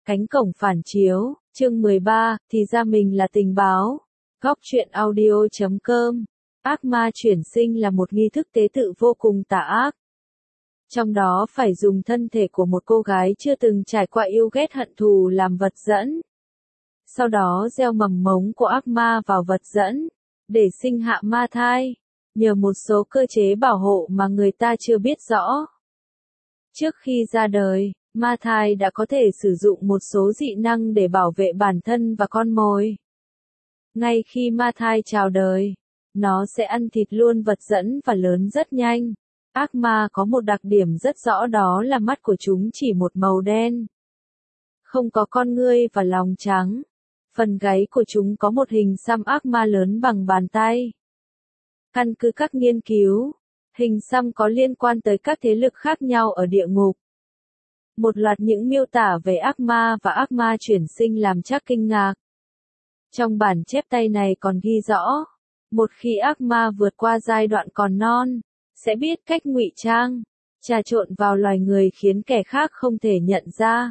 Cánh cổng phản chiếu, chương 13, thì ra mình là tình báo. Góc truyện audio.com. Ác ma chuyển sinh là một nghi thức tế tự vô cùng tà ác. Trong đó phải dùng thân thể của một cô gái chưa từng trải qua yêu ghét hận thù làm vật dẫn. Sau đó gieo mầm mống của ác ma vào vật dẫn, để sinh hạ ma thai, nhờ một số cơ chế bảo hộ mà người ta chưa biết rõ. Trước khi ra đời, ma thai đã có thể sử dụng một số dị năng để bảo vệ bản thân và con mồi. Ngay khi ma thai chào đời, nó sẽ ăn thịt luôn vật dẫn và lớn rất nhanh. Ác ma có một đặc điểm rất rõ, đó là mắt của chúng chỉ một màu đen. Không có con ngươi và lòng trắng. Phần gáy của chúng có một hình xăm ác ma lớn bằng bàn tay. Căn cứ các nghiên cứu, hình xăm có liên quan tới các thế lực khác nhau ở địa ngục. Một loạt những miêu tả về ác ma và ác ma chuyển sinh làm Trác kinh ngạc. Trong bản chép tay này còn ghi rõ, một khi ác ma vượt qua giai đoạn còn non, sẽ biết cách ngụy trang, trà trộn vào loài người khiến kẻ khác không thể nhận ra.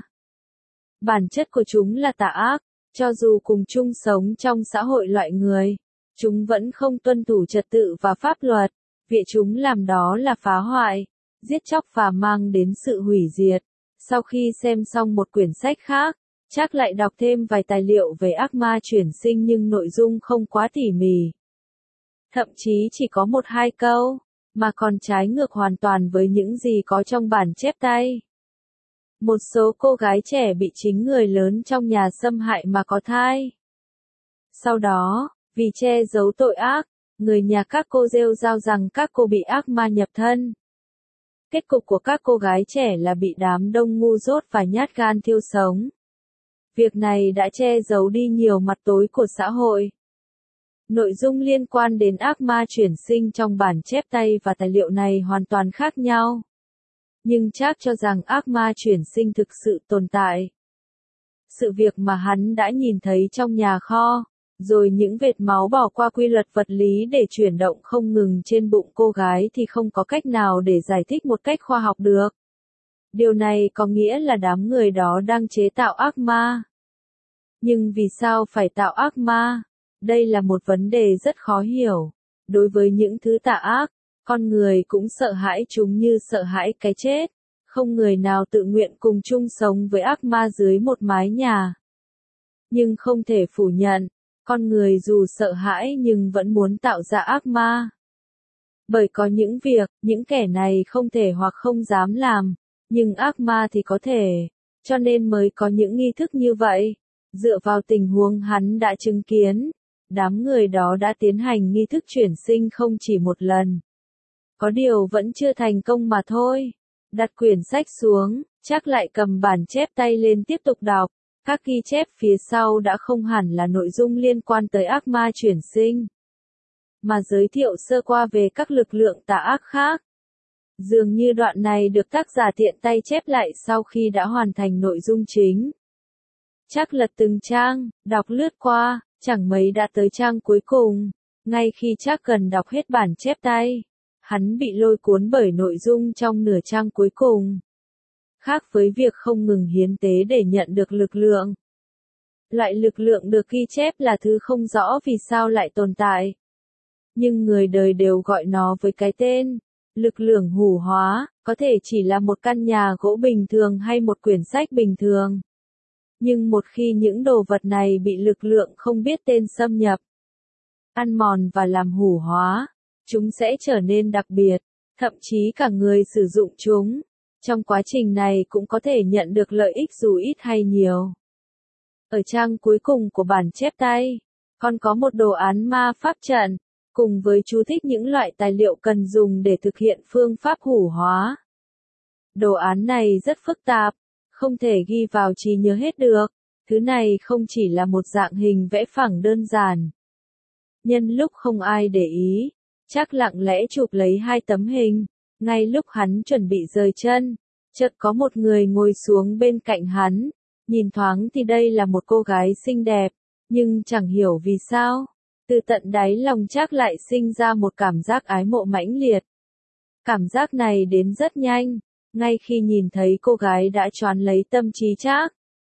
Bản chất của chúng là tà ác, cho dù cùng chung sống trong xã hội loại người, chúng vẫn không tuân thủ trật tự và pháp luật, việc chúng làm đó là phá hoại, giết chóc và mang đến sự hủy diệt. Sau khi xem xong một quyển sách khác, Trác lại đọc thêm vài tài liệu về ác ma chuyển sinh nhưng nội dung không quá tỉ mỉ. Thậm chí chỉ có 1-2 câu, mà còn trái ngược hoàn toàn với những gì có trong bản chép tay. Một số cô gái trẻ bị chính người lớn trong nhà xâm hại mà có thai. Sau đó, vì che giấu tội ác, người nhà các cô rêu rao rằng các cô bị ác ma nhập thân. Kết cục của các cô gái trẻ là bị đám đông ngu dốt và nhát gan thiêu sống. Việc này đã che giấu đi nhiều mặt tối của xã hội. Nội dung liên quan đến ác ma chuyển sinh trong bản chép tay và tài liệu này hoàn toàn khác nhau. Nhưng Trác cho rằng ác ma chuyển sinh thực sự tồn tại. Sự việc mà hắn đã nhìn thấy trong nhà kho, rồi những vệt máu bỏ qua quy luật vật lý để chuyển động không ngừng trên bụng cô gái thì không có cách nào để giải thích một cách khoa học được. Điều này có nghĩa là đám người đó đang chế tạo ác ma. Nhưng vì sao phải tạo ác ma? Đây là một vấn đề rất khó hiểu. Đối với những thứ tà ác, con người cũng sợ hãi chúng như sợ hãi cái chết. Không người nào tự nguyện cùng chung sống với ác ma dưới một mái nhà. Nhưng không thể phủ nhận, con người dù sợ hãi nhưng vẫn muốn tạo ra ác ma. Bởi có những việc, những kẻ này không thể hoặc không dám làm, nhưng ác ma thì có thể, cho nên mới có những nghi thức như vậy. Dựa vào tình huống hắn đã chứng kiến, đám người đó đã tiến hành nghi thức chuyển sinh không chỉ một lần. Có điều vẫn chưa thành công mà thôi. Đặt quyển sách xuống, Trác lại cầm bản chép tay lên tiếp tục đọc. Các ghi chép phía sau đã không hẳn là nội dung liên quan tới ác ma chuyển sinh, mà giới thiệu sơ qua về các lực lượng tà ác khác. Dường như đoạn này được tác giả tiện tay chép lại sau khi đã hoàn thành nội dung chính. Trác lật từng trang, đọc lướt qua, chẳng mấy đã tới trang cuối cùng. Ngay khi Trác gần đọc hết bản chép tay, hắn bị lôi cuốn bởi nội dung trong nửa trang cuối cùng. Khác với việc không ngừng hiến tế để nhận được lực lượng. Loại lực lượng được ghi chép là thứ không rõ vì sao lại tồn tại. Nhưng người đời đều gọi nó với cái tên, lực lượng hủ hóa, có thể chỉ là một căn nhà gỗ bình thường hay một quyển sách bình thường. Nhưng một khi những đồ vật này bị lực lượng không biết tên xâm nhập, ăn mòn và làm hủ hóa, chúng sẽ trở nên đặc biệt, thậm chí cả người sử dụng chúng. Trong quá trình này cũng có thể nhận được lợi ích dù ít hay nhiều. Ở trang cuối cùng của bản chép tay, còn có một đồ án ma pháp trận, cùng với chú thích những loại tài liệu cần dùng để thực hiện phương pháp hủ hóa. Đồ án này rất phức tạp, không thể ghi vào trí nhớ hết được. Thứ này không chỉ là một dạng hình vẽ phẳng đơn giản. Nhân lúc không ai để ý, Trác lặng lẽ chụp lấy 2 tấm hình. Ngay lúc hắn chuẩn bị rời chân, chợt có một người ngồi xuống bên cạnh hắn. Nhìn thoáng thì đây là một cô gái xinh đẹp, nhưng chẳng hiểu vì sao, từ tận đáy lòng Trác lại sinh ra một cảm giác ái mộ mãnh liệt. Cảm giác này đến rất nhanh, ngay khi nhìn thấy cô gái đã choán lấy tâm trí Trác.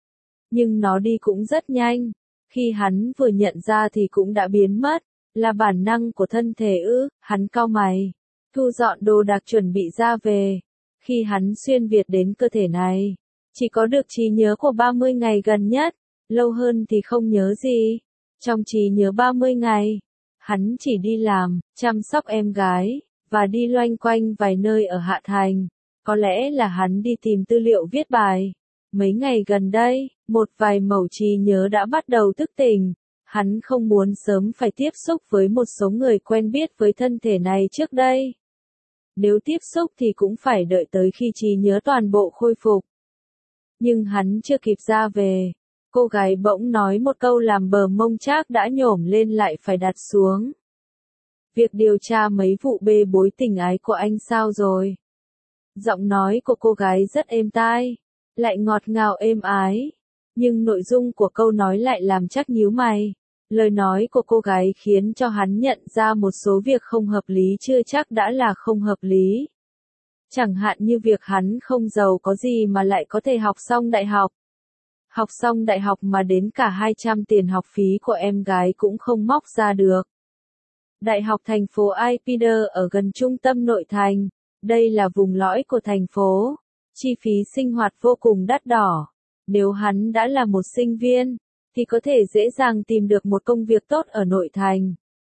Nhưng nó đi cũng rất nhanh. Khi hắn vừa nhận ra thì cũng đã biến mất. Là bản năng của thân thể ư? Hắn cau mày. Thu dọn đồ đạc chuẩn bị ra về. Khi hắn xuyên Việt đến cơ thể này, chỉ có được trí nhớ của 30 ngày gần nhất. Lâu hơn thì không nhớ gì. Trong trí nhớ 30 ngày, hắn chỉ đi làm, chăm sóc em gái, và đi loanh quanh vài nơi ở Hạ Thành. Có lẽ là hắn đi tìm tư liệu viết bài. Mấy ngày gần đây, một vài mẩu trí nhớ đã bắt đầu thức tỉnh. Hắn không muốn sớm phải tiếp xúc với một số người quen biết với thân thể này trước đây. Nếu tiếp xúc thì cũng phải đợi tới khi trí nhớ toàn bộ khôi phục. Nhưng hắn chưa kịp ra về. Cô gái bỗng nói một câu làm bờ mông Trác đã nhổm lên lại phải đặt xuống. Việc điều tra mấy vụ bê bối tình ái của anh sao rồi? Giọng nói của cô gái rất êm tai, lại ngọt ngào êm ái. Nhưng nội dung của câu nói lại làm Trác nhíu mày. Lời nói của cô gái khiến cho hắn nhận ra một số việc không hợp lý chưa chắc đã là không hợp lý. Chẳng hạn như việc hắn không giàu có gì mà lại có thể học xong đại học. Học xong đại học mà đến cả 200 tiền học phí của em gái cũng không móc ra được. Đại học thành phố Ipider ở gần trung tâm nội thành. Đây là vùng lõi của thành phố. Chi phí sinh hoạt vô cùng đắt đỏ. Nếu hắn đã là một sinh viên, thì có thể dễ dàng tìm được một công việc tốt ở nội thành.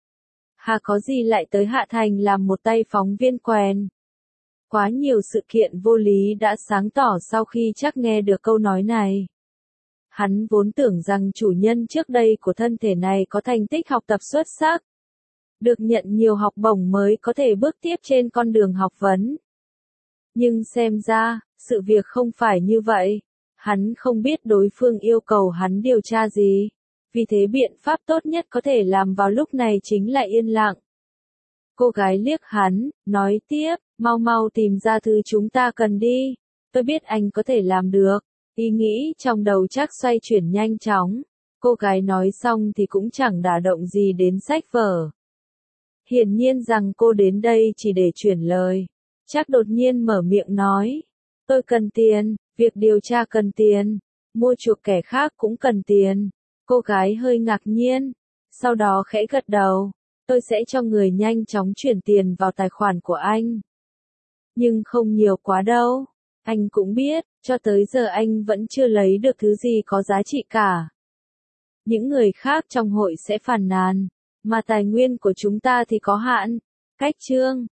Hà có gì lại tới Hạ Thành làm một tay phóng viên quèn. Quá nhiều sự kiện vô lý đã sáng tỏ sau khi Trác nghe được câu nói này. Hắn vốn tưởng rằng chủ nhân trước đây của thân thể này có thành tích học tập xuất sắc. Được nhận nhiều học bổng mới có thể bước tiếp trên con đường học vấn. Nhưng xem ra, sự việc không phải như vậy. Hắn không biết đối phương yêu cầu hắn điều tra gì. Vì thế biện pháp tốt nhất có thể làm vào lúc này chính là yên lặng. Cô gái liếc hắn, nói tiếp, mau mau tìm ra thứ chúng ta cần đi. Tôi biết anh có thể làm được. Ý nghĩ trong đầu Trác xoay chuyển nhanh chóng. Cô gái nói xong thì cũng chẳng đả động gì đến sách vở. Hiển nhiên rằng cô đến đây chỉ để chuyển lời. Trác đột nhiên mở miệng nói. Tôi cần tiền, việc điều tra cần tiền, mua chuộc kẻ khác cũng cần tiền. Cô gái hơi ngạc nhiên, sau đó khẽ gật đầu. Tôi sẽ cho người nhanh chóng chuyển tiền vào tài khoản của anh. Nhưng không nhiều quá đâu. Anh cũng biết, cho tới giờ anh vẫn chưa lấy được thứ gì có giá trị cả. Những người khác trong hội sẽ phàn nàn, mà tài nguyên của chúng ta thì có hạn. Cách chương